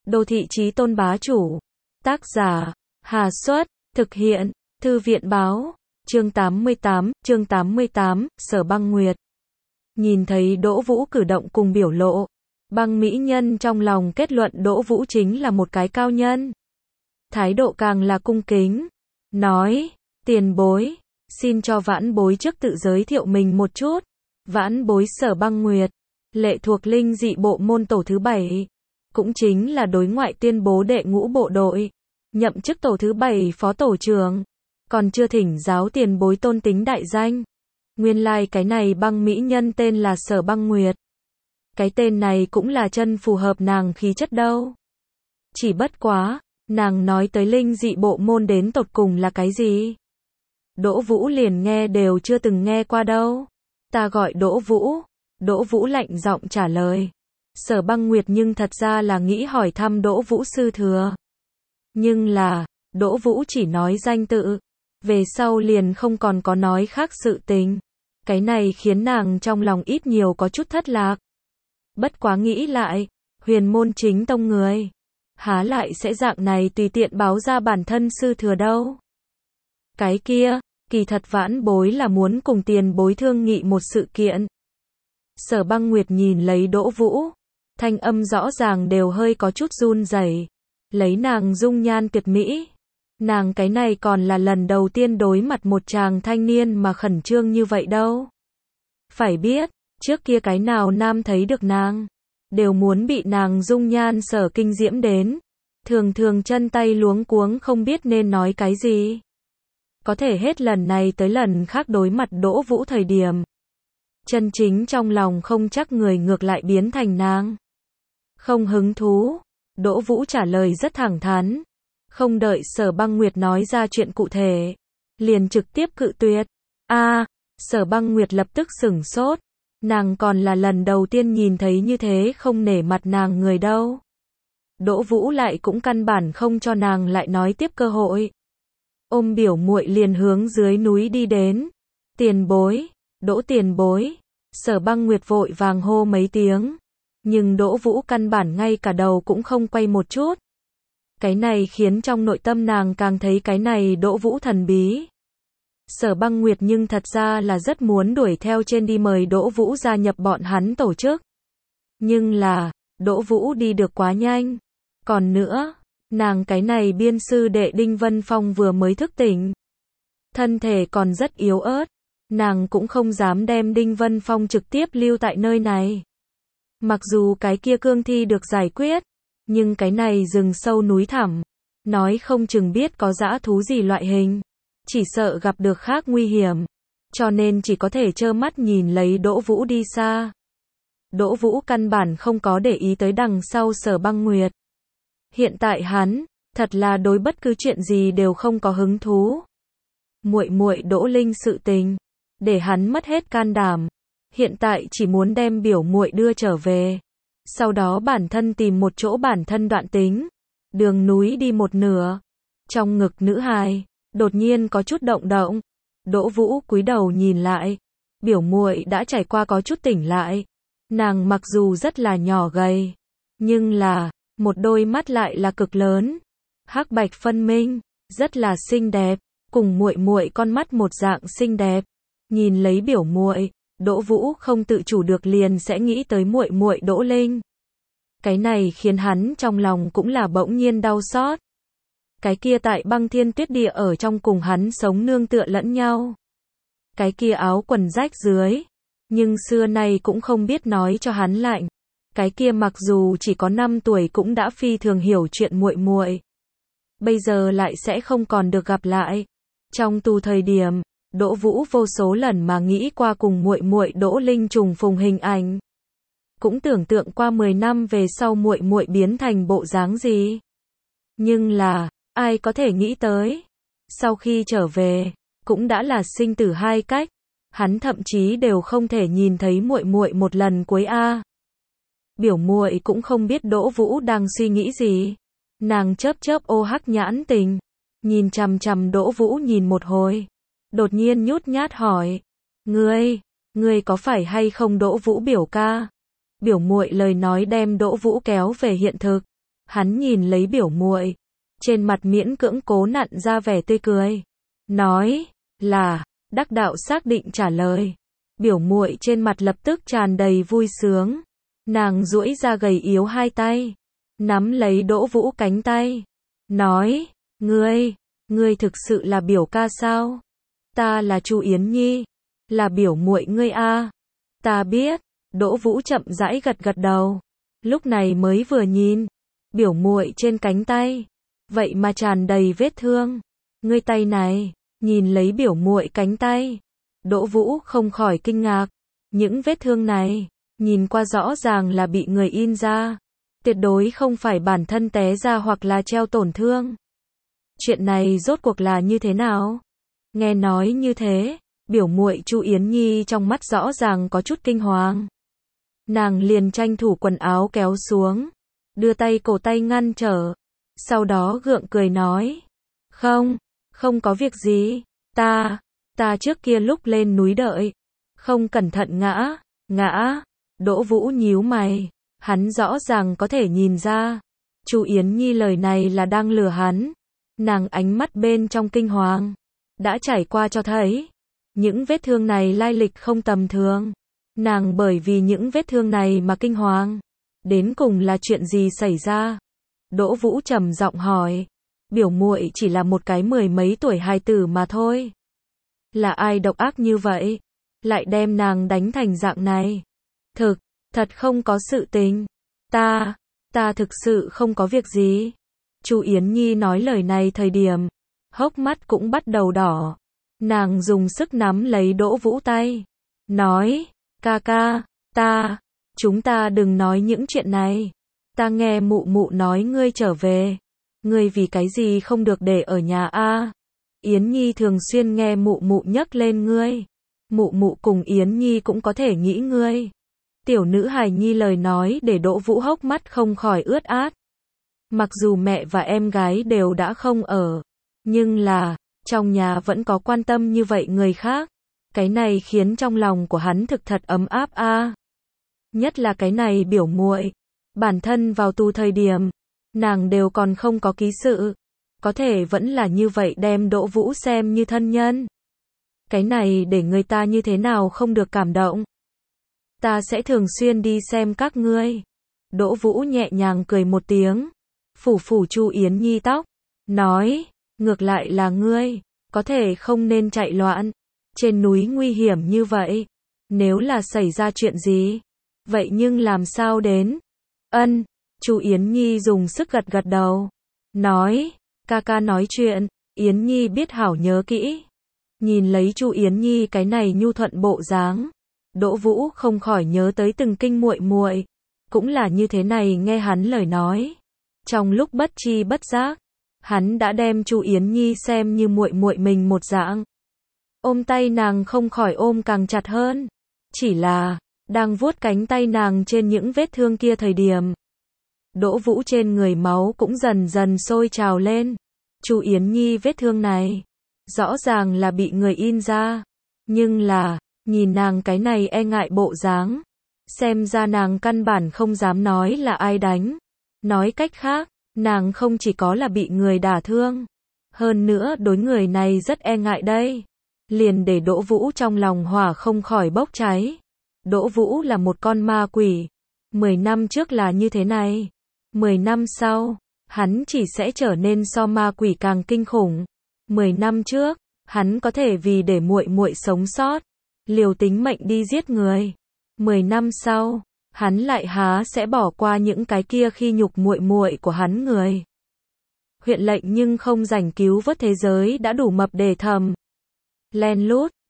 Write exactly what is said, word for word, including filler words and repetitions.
Đô thị chí tôn bá chủ. Tác giả, Hà Xuất, thực hiện, Thư viện báo, chương tám mươi tám, chương tám mươi tám, Sở Băng Nguyệt. Nhìn thấy Đỗ Vũ cử động cùng biểu lộ, Băng mỹ nhân trong lòng kết luận Đỗ Vũ chính là một cái cao nhân. Thái độ càng là cung kính, nói, tiền bối, xin cho vãn bối trước tự giới thiệu mình một chút. Vãn bối Sở Băng Nguyệt, lệ thuộc linh dị bộ môn tổ thứ bảy, cũng chính là đối ngoại tuyên bố đệ ngũ bộ đội, nhậm chức tổ thứ bảy phó tổ trưởng, còn chưa thỉnh giáo tiền bối tôn tính đại danh. Nguyên lai like cái này băng mỹ nhân tên là Sở Băng Nguyệt. Cái tên này cũng là chân phù hợp nàng khí chất đâu. Chỉ bất quá, nàng nói tới linh dị bộ môn đến tột cùng là cái gì? Đỗ Vũ liền nghe đều chưa từng nghe qua đâu. Ta gọi Đỗ Vũ. Đỗ Vũ lạnh giọng trả lời. Sở Băng Nguyệt nhưng thật ra là nghĩ hỏi thăm Đỗ Vũ sư thừa. Nhưng là, Đỗ Vũ chỉ nói danh tự, về sau liền không còn có nói khác sự tình. Cái này khiến nàng trong lòng ít nhiều có chút thất lạc. Bất quá nghĩ lại, huyền môn chính tông người, há lại sẽ dạng này tùy tiện báo ra bản thân sư thừa đâu. Cái kia, kỳ thật vãn bối là muốn cùng tiền bối thương nghị một sự kiện. Sở Băng Nguyệt nhìn lấy Đỗ Vũ, thanh âm rõ ràng đều hơi có chút run rẩy. Lấy nàng dung nhan tuyệt mỹ, nàng cái này còn là lần đầu tiên đối mặt một chàng thanh niên mà khẩn trương như vậy đâu. Phải biết, trước kia cái nào nam thấy được nàng, đều muốn bị nàng dung nhan sở kinh diễm đến, thường thường chân tay luống cuống không biết nên nói cái gì. Có thể hết lần này tới lần khác đối mặt Đỗ Vũ thời điểm, chân chính trong lòng không chắc người ngược lại biến thành nàng. Không hứng thú. Đỗ Vũ trả lời rất thẳng thắn, không đợi Sở Băng Nguyệt nói ra chuyện cụ thể, liền trực tiếp cự tuyệt. A, à, Sở Băng Nguyệt lập tức sửng sốt, nàng còn là lần đầu tiên nhìn thấy như thế không nể mặt nàng người đâu. Đỗ Vũ lại cũng căn bản không cho nàng lại nói tiếp cơ hội. Ôm biểu muội liền hướng dưới núi đi đến. Tiền bối, Đỗ tiền bối. Sở Băng Nguyệt vội vàng hô mấy tiếng. Nhưng Đỗ Vũ căn bản ngay cả đầu cũng không quay một chút. Cái này khiến trong nội tâm nàng càng thấy cái này Đỗ Vũ thần bí. Sở Băng Nguyệt nhưng thật ra là rất muốn đuổi theo trên đi mời Đỗ Vũ gia nhập bọn hắn tổ chức. Nhưng là, Đỗ Vũ đi được quá nhanh. Còn nữa, nàng cái này biên sư đệ Đinh Vân Phong vừa mới thức tỉnh. Thân thể còn rất yếu ớt. Nàng cũng không dám đem Đinh Vân Phong trực tiếp lưu tại nơi này. Mặc dù cái kia cương thi được giải quyết, nhưng cái này rừng sâu núi thẳm, nói không chừng biết có dã thú gì loại hình, chỉ sợ gặp được khác nguy hiểm, cho nên chỉ có thể trơ mắt nhìn lấy Đỗ Vũ đi xa. Đỗ Vũ căn bản không có để ý tới đằng sau Sở Băng Nguyệt. Hiện tại hắn, thật là đối bất cứ chuyện gì đều không có hứng thú. Muội muội Đỗ Linh sự tình, để hắn mất hết can đảm. Hiện tại chỉ muốn đem biểu muội đưa trở về. Sau đó bản thân tìm một chỗ bản thân đoạn tính. Đường núi đi một nửa. Trong ngực nữ hài, đột nhiên có chút động động. Đỗ Vũ cúi đầu nhìn lại. Biểu muội đã trải qua có chút tỉnh lại. Nàng mặc dù rất là nhỏ gầy. Nhưng là, một đôi mắt lại là cực lớn. Hắc bạch phân minh, rất là xinh đẹp. Cùng muội muội con mắt một dạng xinh đẹp. Nhìn lấy biểu muội, Đỗ Vũ không tự chủ được liền sẽ nghĩ tới muội muội Đỗ Linh. Cái này khiến hắn trong lòng cũng là bỗng nhiên đau xót. Cái kia tại băng thiên tuyết địa ở trong cùng hắn sống nương tựa lẫn nhau. Cái kia áo quần rách dưới, nhưng xưa nay cũng không biết nói cho hắn lạnh. Cái kia mặc dù chỉ có năm tuổi cũng đã phi thường hiểu chuyện muội muội. Bây giờ lại sẽ không còn được gặp lại. Trong tù thời điểm, Đỗ Vũ vô số lần mà nghĩ qua cùng muội muội Đỗ Linh trùng phùng hình ảnh. Cũng tưởng tượng qua mười năm về sau muội muội biến thành bộ dáng gì. Nhưng là, ai có thể nghĩ tới. Sau khi trở về, cũng đã là sinh tử hai cách. Hắn thậm chí đều không thể nhìn thấy muội muội một lần cuối a. Biểu muội cũng không biết Đỗ Vũ đang suy nghĩ gì. Nàng chớp chớp ô hắc nhãn tình, nhìn chằm chằm Đỗ Vũ nhìn một hồi. Đột nhiên nhút nhát hỏi, ngươi, ngươi có phải hay không Đỗ Vũ biểu ca? Biểu muội lời nói đem Đỗ Vũ kéo về hiện thực, Hắn nhìn lấy biểu muội, trên mặt miễn cưỡng cố nặn ra vẻ tươi cười, nói, là, Đắc Đạo xác định trả lời. Biểu muội trên mặt lập tức tràn đầy vui sướng, nàng duỗi ra gầy yếu hai tay, nắm lấy Đỗ Vũ cánh tay, nói, ngươi, ngươi thực sự là biểu ca sao? Ta là Chu Yến Nhi, là biểu muội ngươi a. Ta biết. Đỗ Vũ chậm rãi gật gật đầu, lúc này mới vừa nhìn, biểu muội trên cánh tay, vậy mà tràn đầy vết thương. Ngươi tay này, nhìn lấy biểu muội cánh tay, Đỗ Vũ không khỏi kinh ngạc, những vết thương này, nhìn qua rõ ràng là bị người in ra, tuyệt đối không phải bản thân té ra hoặc là treo tổn thương. Chuyện này rốt cuộc là như thế nào? Nghe nói như thế, biểu muội Chu Yến Nhi trong mắt rõ ràng có chút kinh hoàng. Nàng liền tranh thủ quần áo kéo xuống, đưa tay cổ tay ngăn trở, sau đó gượng cười nói, không, không có việc gì, ta, ta trước kia lúc lên núi đợi, không cẩn thận ngã, ngã. Đỗ Vũ nhíu mày, hắn rõ ràng có thể nhìn ra, Chu Yến Nhi lời này là đang lừa hắn. Nàng ánh mắt bên trong kinh hoàng, đã trải qua cho thấy, những vết thương này lai lịch không tầm thường. Nàng bởi vì những vết thương này mà kinh hoàng. Đến cùng là chuyện gì xảy ra? Đỗ Vũ trầm giọng hỏi. Biểu muội chỉ là một cái mười mấy tuổi hài tử mà thôi. Là ai độc ác như vậy? Lại đem nàng đánh thành dạng này? Thực, thật không có sự tình. Ta, ta thực sự không có việc gì. Chu Yến Nhi nói lời này thời điểm, hốc mắt cũng bắt đầu đỏ. Nàng dùng sức nắm lấy Đỗ Vũ tay, nói, ca ca, ta, chúng ta đừng nói những chuyện này. Ta nghe mụ mụ nói ngươi trở về. Ngươi vì cái gì không được để ở nhà a? Yến Nhi thường xuyên nghe mụ mụ nhắc lên ngươi. Mụ mụ cùng Yến Nhi cũng có thể nghĩ ngươi. Tiểu nữ hài nhi lời nói để Đỗ Vũ hốc mắt không khỏi ướt át. Mặc dù mẹ và em gái đều đã không ở, nhưng là, trong nhà vẫn có quan tâm như vậy người khác. Cái này khiến trong lòng của hắn thực thật ấm áp a. À. Nhất là cái này biểu muội, bản thân vào tù thời điểm, nàng đều còn không có ký sự, có thể vẫn là như vậy đem Đỗ Vũ xem như thân nhân. Cái này để người ta như thế nào không được cảm động. Ta sẽ thường xuyên đi xem các ngươi. Đỗ Vũ nhẹ nhàng cười một tiếng, phủ phủ Chu Yến Nhi tóc, nói, ngược lại là ngươi, có thể không nên chạy loạn. Trên núi nguy hiểm như vậy, nếu là xảy ra chuyện gì, vậy nhưng làm sao đến? Ân, Chu Yến Nhi dùng sức gật gật đầu, nói, ca ca nói chuyện, Yến Nhi biết hảo nhớ kỹ. Nhìn lấy Chu Yến Nhi cái này nhu thuận bộ dáng, Đỗ Vũ không khỏi nhớ tới từng kinh muội muội, cũng là như thế này nghe hắn lời nói. Trong lúc bất chi bất giác, hắn đã đem Chu Yến Nhi xem như muội muội mình một dạng. Ôm tay nàng không khỏi ôm càng chặt hơn. Chỉ là, đang vuốt cánh tay nàng trên những vết thương kia thời điểm, Đỗ Vũ trên người máu cũng dần dần sôi trào lên. Chu Yến Nhi vết thương này, rõ ràng là bị người in ra. Nhưng là, nhìn nàng cái này e ngại bộ dáng, xem ra nàng căn bản không dám nói là ai đánh. Nói cách khác, nàng không chỉ có là bị người đả thương, hơn nữa đối người này rất e ngại đây. Liền để Đỗ Vũ trong lòng hỏa không khỏi bốc cháy. Đỗ Vũ là một con ma quỷ. Mười năm trước là như thế này. Mười năm sau, hắn chỉ sẽ trở nên so ma quỷ càng kinh khủng. Mười năm trước, hắn có thể vì để muội muội sống sót, liều tính mệnh đi giết người. Mười năm sau, hắn lại há sẽ bỏ qua những cái kia khi nhục muội muội của hắn người. Huyện lệnh nhưng không rảnh cứu vớt thế giới đã đủ mập để thầm. Len lút,